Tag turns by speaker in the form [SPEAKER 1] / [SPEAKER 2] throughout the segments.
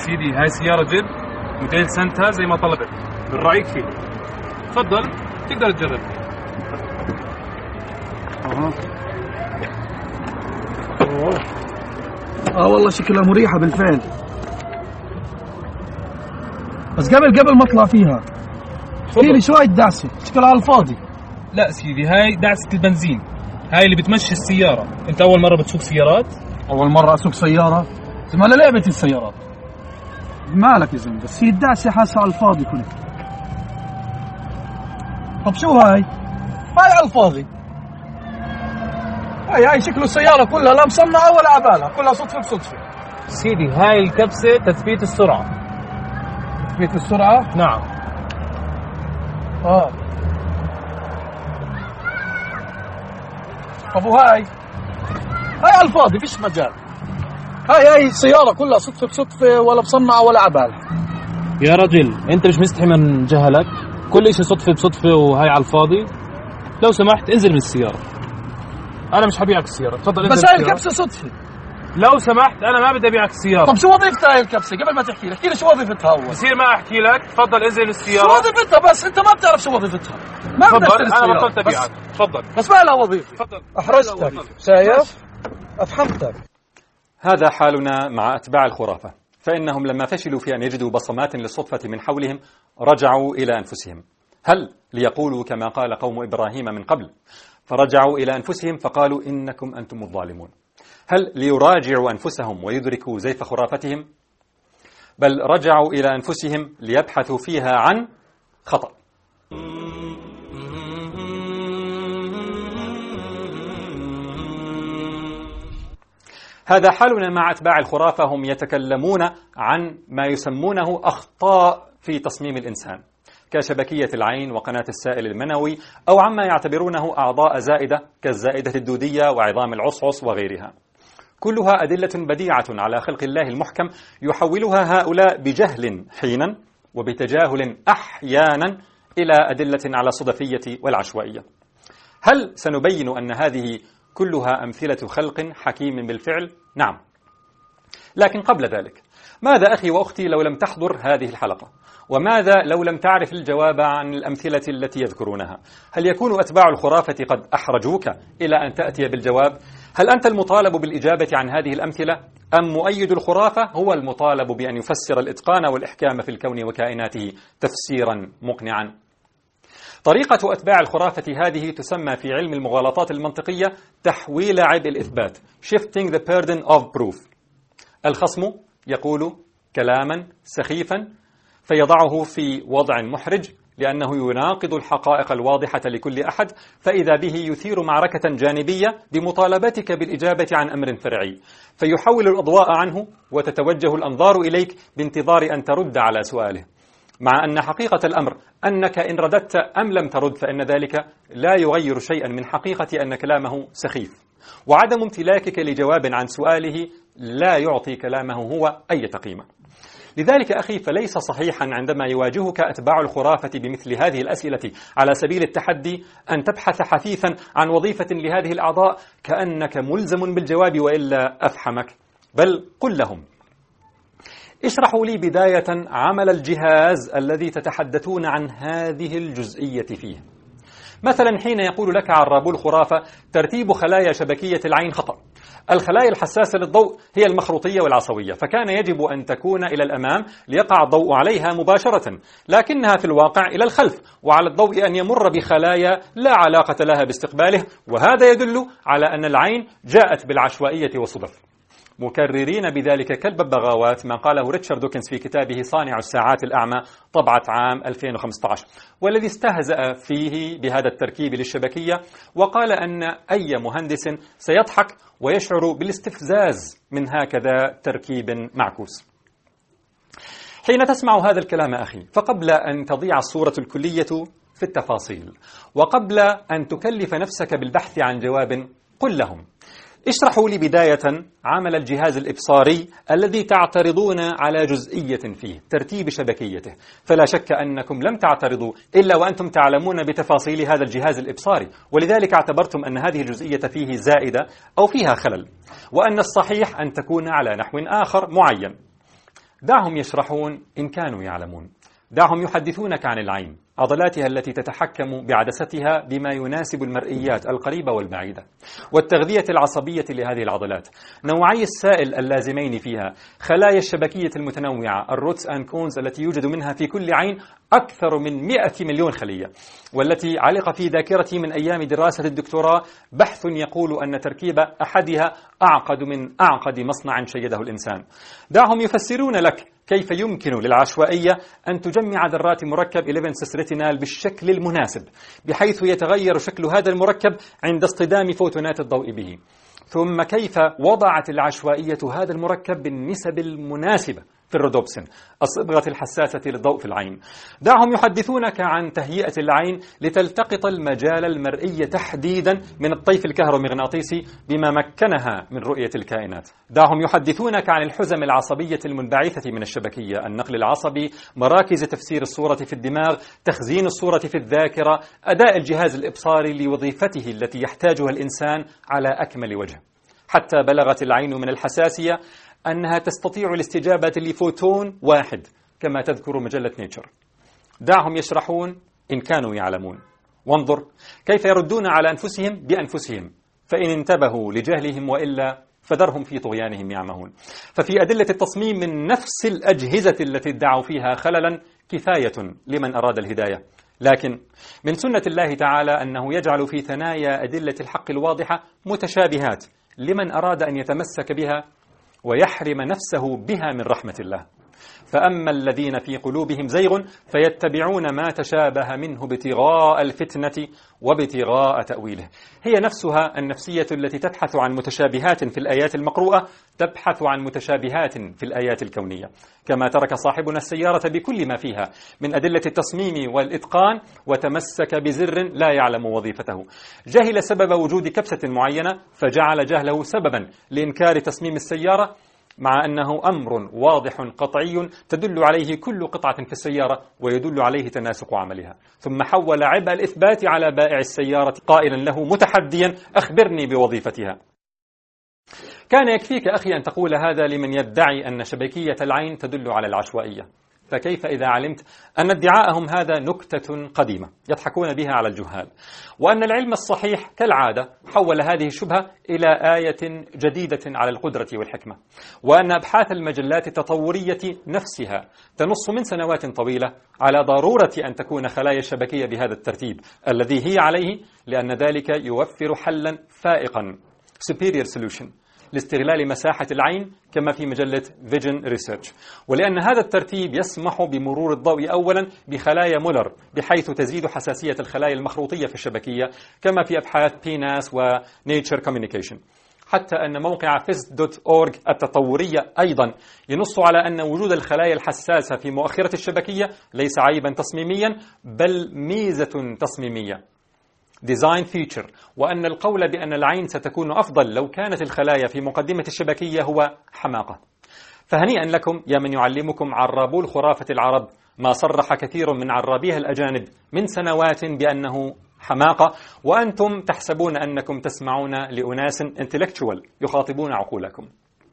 [SPEAKER 1] سيدي هاي سيارة جيب موديل سانتا زي ما طلبت، من رأيك فيه. تفضل تقدر تجرب.
[SPEAKER 2] والله شكلها مريحة بالفعل، بس قبل ما اطلع فيها في لي شوية دعسة شكلها على الفاضي.
[SPEAKER 1] لا سيدي هاي دعسة البنزين، هاي اللي بتمشي السيارة. انت اول مرة بتسوق سيارات؟
[SPEAKER 2] اول مرة اسوق سيارة؟ زي انا لعبة السيارات. مالك يا زلمة، بس هي الدعسة حاسة على الفاضي كله. طب شو هاي على الفاضي. هاي شكله السيارة كلها لا مصنعة ولا عبالة، كلها صدفة بصدفة.
[SPEAKER 1] سيدي هاي الكبسة تثبيت السرعة.
[SPEAKER 2] تثبيت السرعة؟
[SPEAKER 1] نعم.
[SPEAKER 2] طب وهاي على الفاضي فيش مجال. هاي السيارة كلها صدفة بصدفة، ولا مصنعة ولا عبالة.
[SPEAKER 1] يا رجل انت مش مستحي من جهلك؟ كل اشي صدفة بصدفة وهاي على الفاضي. لو سمحت انزل من السيارة، انا مش حبيعك السيارة. تفضل انزل.
[SPEAKER 2] بس هاي الكبسة صدفة.
[SPEAKER 1] لو سمحت انا ما بدي ابيعك السيارة.
[SPEAKER 2] طب شو وظيفتها هاي الكبسة؟ قبل ما تحكي لي شو وظيفتها اول.
[SPEAKER 1] بصير ما احكي لك؟ تفضل انزل السيارة.
[SPEAKER 2] شو وظيفتها؟ بس انت ما بتعرف شو وظيفتها. ما
[SPEAKER 1] تفضل انا بطلت ابيعك. تفضل.
[SPEAKER 2] بس ما لها وظيفة.
[SPEAKER 1] تفضل.
[SPEAKER 2] احرجتك. شايف؟ افهمتك.
[SPEAKER 3] هذا حالنا مع أتباع الخرافة، فإنهم لما فشلوا في أن يجدوا بصمات للصدفة من حولهم رجعوا إلى أنفسهم. هل ليقولوا كما قال قوم إبراهيم من قبل، فرجعوا إلى أنفسهم فقالوا إنكم أنتم الظالمون؟ هل ليراجعوا أنفسهم ويدركوا زيف خرافتهم؟ بل رجعوا إلى أنفسهم ليبحثوا فيها عن خطأ. هذا حالنا مع أتباع الخرافة، هم يتكلمون عن ما يسمونه أخطاء في تصميم الإنسان كشبكية العين وقناة السائل المنوي، أو عما يعتبرونه أعضاء زائدة كالزائدة الدودية وعظام العصعص وغيرها. كلها أدلة بديعة على خلق الله المحكم يحولها هؤلاء بجهل حينا وبتجاهل أحيانا إلى أدلة على الصدفية والعشوائية. هل سنبين أن هذه كلها أمثلة خلق حكيم بالفعل؟ نعم. لكن قبل ذلك، ماذا أخي وأختي لو لم تحضر هذه الحلقة؟ وماذا لو لم تعرف الجواب عن الأمثلة التي يذكرونها؟ هل يكون أتباع الخرافة قد أحرجوك إلى أن تأتي بالجواب؟ هل أنت المطالب بالإجابة عن هذه الأمثلة؟ أم مؤيد الخرافة هو المطالب بأن يفسر الإتقان والإحكام في الكون وكائناته تفسيرا مقنعا؟ طريقة أتباع الخرافة هذه تسمى في علم المغالطات المنطقية تحويل عبء الإثبات shifting the burden of proof. الخصم يقول كلاما سخيفا فيضعه في وضع محرج لأنه يناقض الحقائق الواضحة لكل أحد، فإذا به يثير معركة جانبية بمطالبتك بالإجابة عن أمر فرعي، فيحول الأضواء عنه وتتوجه الأنظار إليك بانتظار أن ترد على سؤاله، مع أن حقيقة الأمر أنك إن رددت أم لم ترد فإن ذلك لا يغير شيئا من حقيقة أن كلامه سخيف، وعدم امتلاكك لجواب عن سؤاله لا يعطي كلامه هو أي قيمة. لذلك أخي فليس صحيحا عندما يواجهك أتباع الخرافة بمثل هذه الأسئلة على سبيل التحدي أن تبحث حثيثا عن وظيفة لهذه الأعضاء كأنك ملزم بالجواب وإلا أفحمك، بل قل لهم اشرحوا لي بداية عمل الجهاز الذي تتحدثون عن هذه الجزئية فيه. مثلا حين يقول لك عرابو الخرافة ترتيب خلايا شبكية العين خطأ، الخلايا الحساسة للضوء هي المخروطية والعصوية، فكان يجب أن تكون إلى الأمام ليقع الضوء عليها مباشرة، لكنها في الواقع إلى الخلف، وعلى الضوء أن يمر بخلايا لا علاقة لها باستقباله، وهذا يدل على أن العين جاءت بالعشوائية والصدف، مكررين بذلك كالببغاوات ما قاله ريتشارد دوكنز في كتابه صانع الساعات الأعمى طبعة عام 2015، والذي استهزأ فيه بهذا التركيب للشبكية وقال أن أي مهندس سيضحك ويشعر بالاستفزاز من هكذا تركيب معكوس. حين تسمع هذا الكلام أخي، فقبل أن تضيع الصورة الكلية في التفاصيل، وقبل أن تكلف نفسك بالبحث عن جواب، قل لهم اشرحوا لي بداية عمل الجهاز الإبصاري الذي تعترضون على جزئية فيه ترتيب شبكيته، فلا شك أنكم لم تعترضوا إلا وأنتم تعلمون بتفاصيل هذا الجهاز الإبصاري، ولذلك اعتبرتم أن هذه الجزئية فيه زائدة أو فيها خلل، وأن الصحيح أن تكون على نحو آخر معين. دعهم يشرحون إن كانوا يعلمون. دعهم يحدثونك عن العين، عضلاتها التي تتحكم بعدستها بما يناسب المرئيات القريبة والبعيدة، والتغذية العصبية لهذه العضلات، نوعي السائل اللازمين فيها، خلايا الشبكية المتنوعة الروتس أند كونز التي يوجد منها في كل عين أكثر من 100 مليون خلية، والتي علق في ذاكرتي من أيام دراسة الدكتوراه بحث يقول أن تركيب أحدها أعقد من أعقد مصنع شيده الإنسان. دعهم يفسرون لك كيف يمكن للعشوائية أن تجمع ذرات مركب 11 سيس ريتينال بالشكل المناسب، بحيث يتغير شكل هذا المركب عند اصطدام فوتونات الضوء به، ثم كيف وضعت العشوائية هذا المركب بالنسب المناسبة في الرودوبسين، الصبغة الحساسة للضوء في العين. دعهم يحدثونك عن تهيئة العين لتلتقط المجال المرئي تحديدا من الطيف الكهرومغناطيسي بما مكنها من رؤية الكائنات. دعهم يحدثونك عن الحزم العصبية المنبعثة من الشبكية، النقل العصبي، مراكز تفسير الصورة في الدماغ، تخزين الصورة في الذاكرة، أداء الجهاز الإبصاري لوظيفته التي يحتاجها الإنسان على أكمل وجه، حتى بلغت العين من الحساسية أنها تستطيع الاستجابة لفوتون واحد كما تذكر مجلة نيتشر. دعهم يشرحون إن كانوا يعلمون، وانظر كيف يردون على أنفسهم بأنفسهم، فإن انتبهوا لجهلهم وإلا فذرهم في طغيانهم يعمهون. ففي أدلة التصميم من نفس الأجهزة التي ادعوا فيها خللا كفاية لمن أراد الهداية، لكن من سنة الله تعالى أنه يجعل في ثنايا أدلة الحق الواضحة متشابهات لمن أراد أن يتمسك بها ويحرم نفسه بها من رحمة الله. فأما الذين في قلوبهم زيغ فيتبعون ما تشابه منه ابتغاء الفتنة وابتغاء تأويله. هي نفسها النفسية التي تبحث عن متشابهات في الآيات المقروءة تبحث عن متشابهات في الآيات الكونية، كما ترك صاحبنا السيارة بكل ما فيها من أدلة التصميم والإتقان وتمسك بزر لا يعلم وظيفته. جهل سبب وجود كبسة معينة فجعل جهله سببا لإنكار تصميم السيارة، مع أنه أمر واضح قطعي تدل عليه كل قطعة في السيارة ويدل عليه تناسق عملها، ثم حول عبء الإثبات على بائع السيارة قائلا له متحديا أخبرني بوظيفتها. كان يكفيك أخي أن تقول هذا لمن يدعي أن شبكية العين تدل على العشوائية، فكيف إذا علمت أن ادعاءهم هذا نكتة قديمة يضحكون بها على الجهال، وأن العلم الصحيح كالعادة حول هذه الشبهة إلى آية جديدة على القدرة والحكمة، وأن أبحاث المجلات التطورية نفسها تنص من سنوات طويلة على ضرورة أن تكون خلايا الشبكية بهذا الترتيب الذي هي عليه، لأن ذلك يوفر حلا فائقا superior solution لاستغلال مساحة العين كما في مجلة فيجن ريسيرش، ولأن هذا الترتيب يسمح بمرور الضوء أولا بخلايا مولر بحيث تزيد حساسية الخلايا المخروطية في الشبكية كما في أبحاث بيناس ونيتشر كوميونيكيشن، حتى أن موقع phys.org التطورية أيضا ينص على أن وجود الخلايا الحساسة في مؤخرة الشبكية ليس عيبا تصميميا بل ميزة تصميمية design feature، وأن القول بأن العين ستكون أفضل لو كانت الخلايا في مقدمة الشبكية هو حماقة. فهنيئا لكم يا من يعلمكم عرابو الخرافة العرب ما صرح كثير من عرابيها الأجانب من سنوات بأنه حماقة، وأنتم تحسبون أنكم تسمعون لأناس intellectual يخاطبون عقولكم.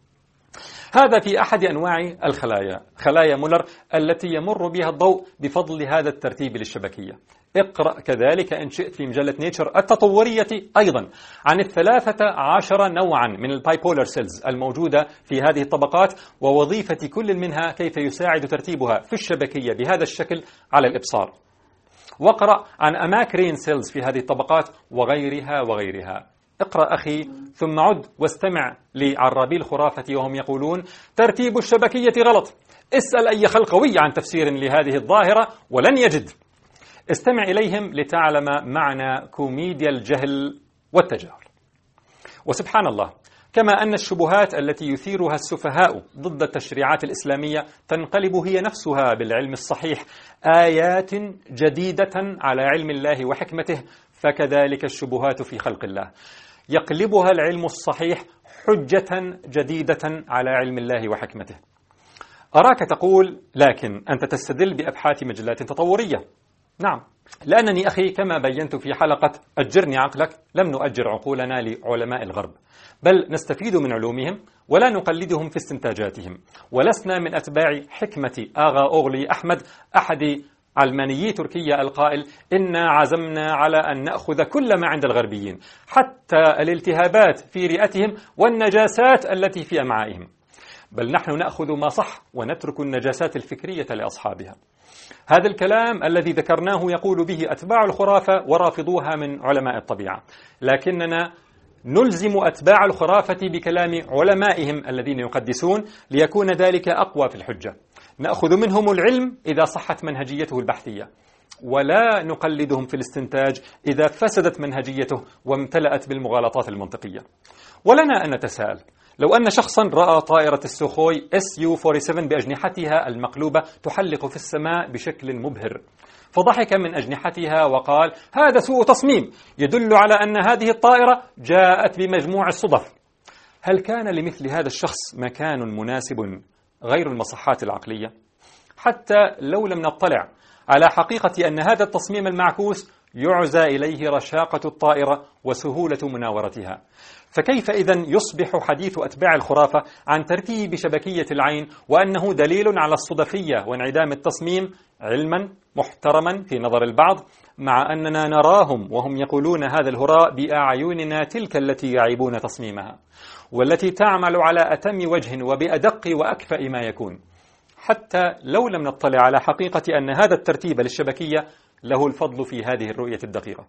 [SPEAKER 3] هذا في أحد أنواع الخلايا، خلايا مولر التي يمر بها الضوء بفضل هذا الترتيب للشبكية. اقرأ كذلك إن شئت في مجلة نيتشر التطورية أيضا عن 13 نوعا من البايبولر سيلز الموجودة في هذه الطبقات ووظيفة كل منها كيف يساعد ترتيبها في الشبكية بهذا الشكل على الإبصار. واقرأ عن أماكرين سيلز في هذه الطبقات وغيرها وغيرها. اقرأ أخي ثم عد واستمع لعرابي الخرافة وهم يقولون ترتيب الشبكية غلط. اسأل أي خلقوي عن تفسير لهذه الظاهرة ولن يجد. استمع إليهم لتعلم معنى كوميديا الجهل والتجاهل. وسبحان الله، كما أن الشبهات التي يثيرها السفهاء ضد التشريعات الإسلامية تنقلب هي نفسها بالعلم الصحيح آيات جديدة على علم الله وحكمته، فكذلك الشبهات في خلق الله يقلبها العلم الصحيح حجة جديدة على علم الله وحكمته. أراك تقول لكن أنت تستدل بأبحاث مجلات تطورية. نعم، لأنني أخي كما بينت في حلقة أجرني عقلك لم نؤجر عقولنا لعلماء الغرب، بل نستفيد من علومهم ولا نقلدهم في استنتاجاتهم، ولسنا من أتباع حكمة آغا أوغلي أحمد أحد علمانيي تركيا القائل إنا عزمنا على أن نأخذ كل ما عند الغربيين حتى الالتهابات في رئتهم والنجاسات التي في أمعائهم، بل نحن نأخذ ما صح ونترك النجاسات الفكرية لأصحابها. هذا الكلام الذي ذكرناه يقول به أتباع الخرافة ورافضوها من علماء الطبيعة، لكننا نلزم أتباع الخرافة بكلام علمائهم الذين يقدسون ليكون ذلك أقوى في الحجة. نأخذ منهم العلم إذا صحت منهجيته البحثية، ولا نقلدهم في الاستنتاج إذا فسدت منهجيته وامتلأت بالمغالطات المنطقية. ولنا أن نتساءل، لو أن شخصا رأى طائرة السوخوي SU-47 بأجنحتها المقلوبة تحلق في السماء بشكل مبهر، فضحك من أجنحتها وقال هذا سوء تصميم يدل على أن هذه الطائرة جاءت بمجموع الصدف، هل كان لمثل هذا الشخص مكان مناسب غير المصحات العقلية؟ حتى لو لم نطلع على حقيقة أن هذا التصميم المعكوس يعزى إليه رشاقة الطائرة وسهولة مناورتها، فكيف إذن يصبح حديث أتباع الخرافة عن ترتيب شبكية العين وأنه دليل على الصدفية وانعدام التصميم علما محترما في نظر البعض، مع أننا نراهم وهم يقولون هذا الهراء بأعيننا تلك التي يعيبون تصميمها والتي تعمل على أتم وجه وبأدق وأكفأ ما يكون، حتى لو لم نطلع على حقيقة أن هذا الترتيب للشبكية له الفضل في هذه الرؤية الدقيقة.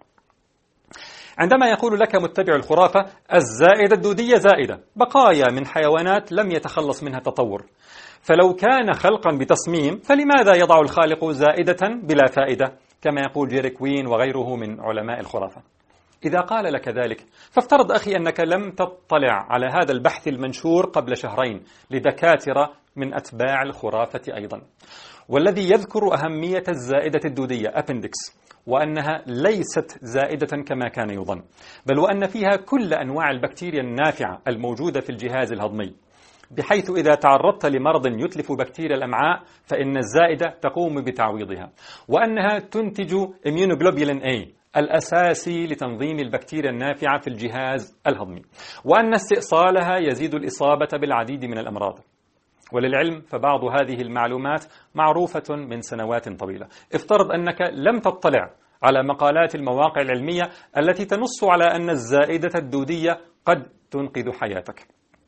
[SPEAKER 3] عندما يقول لك متبع الخرافة الزائدة الدودية زائدة، بقايا من حيوانات لم يتخلص منها التطور، فلو كان خلقا بتصميم فلماذا يضع الخالق زائدة بلا فائدة كما يقول جيري كوين وغيره من علماء الخرافة؟ إذا قال لك ذلك فافترض أخي أنك لم تطلع على هذا البحث المنشور قبل شهرين لدكاترة من أتباع الخرافة أيضا، والذي يذكر أهمية الزائدة الدودية أبندكس، وأنها ليست زائدة كما كان يظن، بل وأن فيها كل أنواع البكتيريا النافعة الموجودة في الجهاز الهضمي، بحيث إذا تعرضت لمرض يتلف بكتيريا الأمعاء فإن الزائدة تقوم بتعويضها، وأنها تنتج immunoglobulin A الأساسي لتنظيم البكتيريا النافعة في الجهاز الهضمي، وأن استئصالها يزيد الإصابة بالعديد من الأمراض. وللعلم فبعض هذه المعلومات معروفة من سنوات طويلة. افترض أنك لم تطلع على مقالات المواقع العلمية التي تنص على أن الزائدة الدودية قد تنقذ حياتك.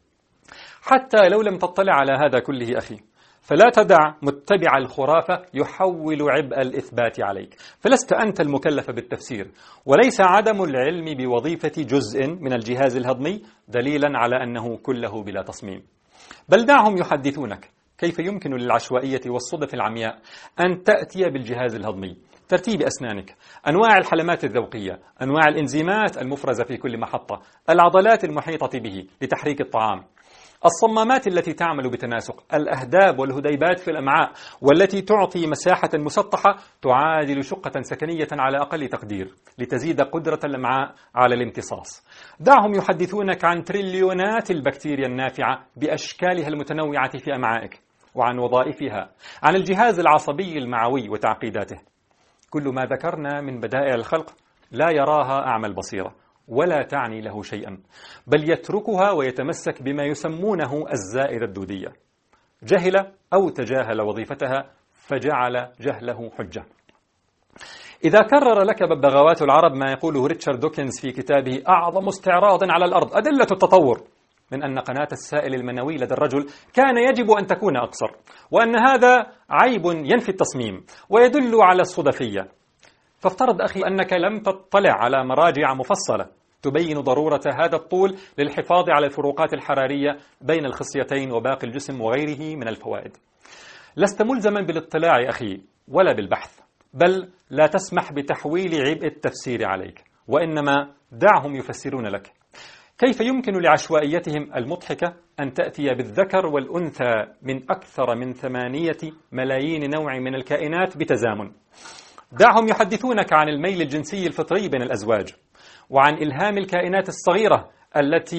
[SPEAKER 3] حتى لو لم تطلع على هذا كله أخي، فلا تدع متبع الخرافة يحول عبء الإثبات عليك، فلست أنت المكلف بالتفسير، وليس عدم العلم بوظيفة جزء من الجهاز الهضمي دليلا على أنه كله بلا تصميم، بل دعهم يحدثونك كيف يمكن للعشوائية والصدف العمياء أن تأتي بالجهاز الهضمي، ترتيب أسنانك، أنواع الحلمات الذوقية، أنواع الإنزيمات المفرزة في كل محطة، العضلات المحيطة به لتحريك الطعام، الصمامات التي تعمل بتناسق، الأهداب والهديبات في الأمعاء والتي تعطي مساحة مسطحة تعادل شقة سكنية على أقل تقدير لتزيد قدرة الأمعاء على الامتصاص. دعهم يحدثونك عن تريليونات البكتيريا النافعة بأشكالها المتنوعة في أمعائك وعن وظائفها، عن الجهاز العصبي المعوي وتعقيداته. كل ما ذكرنا من بدائع الخلق لا يراها أعمى البصيرة ولا تعني له شيئا، بل يتركها ويتمسك بما يسمونه الزائدة الدودية. جهل أو تجاهل وظيفتها فجعل جهله حجة. إذا كرر لك ببغاوات العرب ما يقوله ريتشارد دوكنز في كتابه أعظم استعراض على الأرض أدلة التطور، من أن قناة السائل المنوي لدى الرجل كان يجب أن تكون أقصر، وأن هذا عيب ينفي التصميم ويدل على الصدفية، فافترض أخي أنك لم تطلع على مراجع مفصلة تبين ضرورة هذا الطول للحفاظ على الفروقات الحرارية بين الخصيتين وباقي الجسم وغيره من الفوائد. لست ملزما بالاطلاع أخي ولا بالبحث، بل لا تسمح بتحويل عبء التفسير عليك، وإنما دعهم يفسرون لك. كيف يمكن لعشوائيتهم المضحكة أن تأتي بالذكر والأنثى من أكثر من 8 ملايين نوع من الكائنات بتزامن؟ دعهم يحدثونك عن الميل الجنسي الفطري بين الأزواج، وعن إلهام الكائنات الصغيرة التي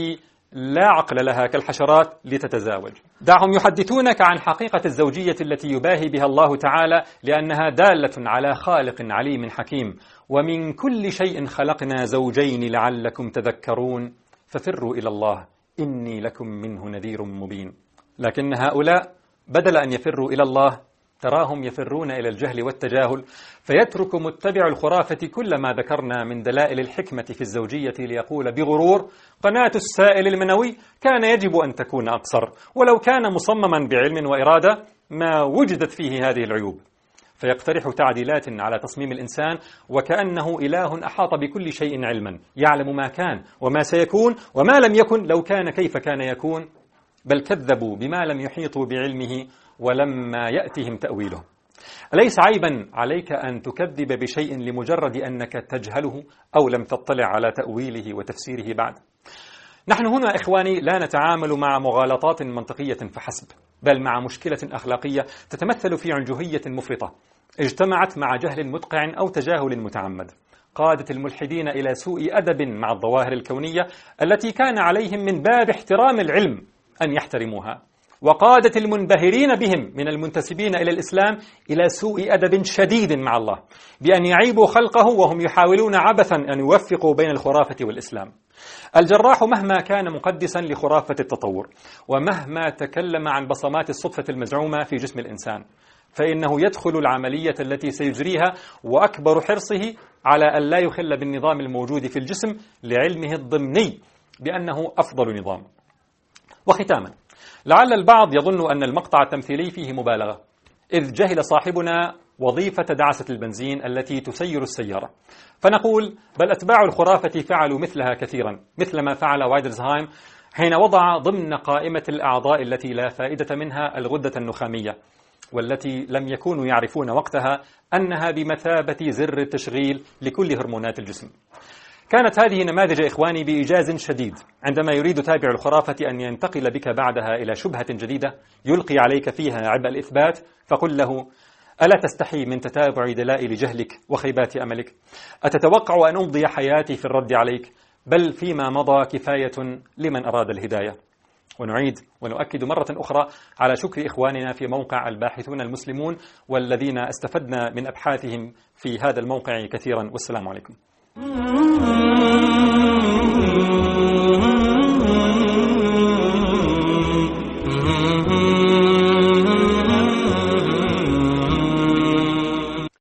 [SPEAKER 3] لا عقل لها كالحشرات لتتزاوج. دعهم يحدثونك عن حقيقة الزوجية التي يباهي بها الله تعالى لأنها دالة على خالق عليم حكيم. ومن كل شيء خلقنا زوجين لعلكم تذكرون ففروا إلى الله إني لكم منه نذير مبين. لكن هؤلاء بدل أن يفروا إلى الله تراهم يفرون إلى الجهل والتجاهل، فيترك متبع الخرافة كل ما ذكرنا من دلائل الحكمة في الزوجية ليقول بغرور: قناة السائل المنوي كان يجب أن تكون أقصر، ولو كان مصمما بعلم وإرادة ما وجدت فيه هذه العيوب. فيقترح تعديلات على تصميم الإنسان وكأنه إله أحاط بكل شيء علما، يعلم ما كان وما سيكون وما لم يكن لو كان كيف كان يكون. بل كذبوا بما لم يحيطوا بعلمه ولما يأتهم تأويله. أليس عيبا عليك أن تكذب بشيء لمجرد أنك تجهله أو لم تطلع على تأويله وتفسيره بعد؟ نحن هنا إخواني لا نتعامل مع مغالطات منطقية فحسب، بل مع مشكلة أخلاقية تتمثل في عنجهية مفرطة اجتمعت مع جهل مدقع أو تجاهل متعمد، قادت الملحدين إلى سوء أدب مع الظواهر الكونية التي كان عليهم من باب احترام العلم أن يحترموها، وقادت المنبهرين بهم من المنتسبين إلى الإسلام إلى سوء أدب شديد مع الله بأن يعيبوا خلقه وهم يحاولون عبثا أن يوفقوا بين الخرافة والإسلام. الجراح مهما كان مقدسا لخرافة التطور ومهما تكلم عن بصمات الصدفة المزعومة في جسم الإنسان، فإنه يدخل العملية التي سيجريها وأكبر حرصه على أن لا يخل بالنظام الموجود في الجسم لعلمه الضمني بأنه أفضل نظام. وختاما، لعل البعض يظن أن المقطع التمثيلي فيه مبالغة، إذ جهل صاحبنا وظيفة دعسة البنزين التي تسير السيارة، فنقول بل أتباع الخرافة فعلوا مثلها كثيرا، مثل ما فعل وايدرزهايم حين وضع ضمن قائمة الأعضاء التي لا فائدة منها الغدة النخامية، والتي لم يكونوا يعرفون وقتها أنها بمثابة زر التشغيل لكل هرمونات الجسم. كانت هذه نماذج إخواني بإيجاز شديد عندما يريد تابع الخرافة أن ينتقل بك بعدها إلى شبهة جديدة يلقي عليك فيها عبء الإثبات، فقل له: ألا تستحي من تتابع دلائل جهلك وخيبات أملك؟ أتتوقع أن أمضي حياتي في الرد عليك؟ بل فيما مضى كفاية لمن أراد الهداية. ونعيد ونؤكد مرة أخرى على شكر إخواننا في موقع الباحثون المسلمون والذين استفدنا من أبحاثهم في هذا الموقع كثيرا، والسلام عليكم.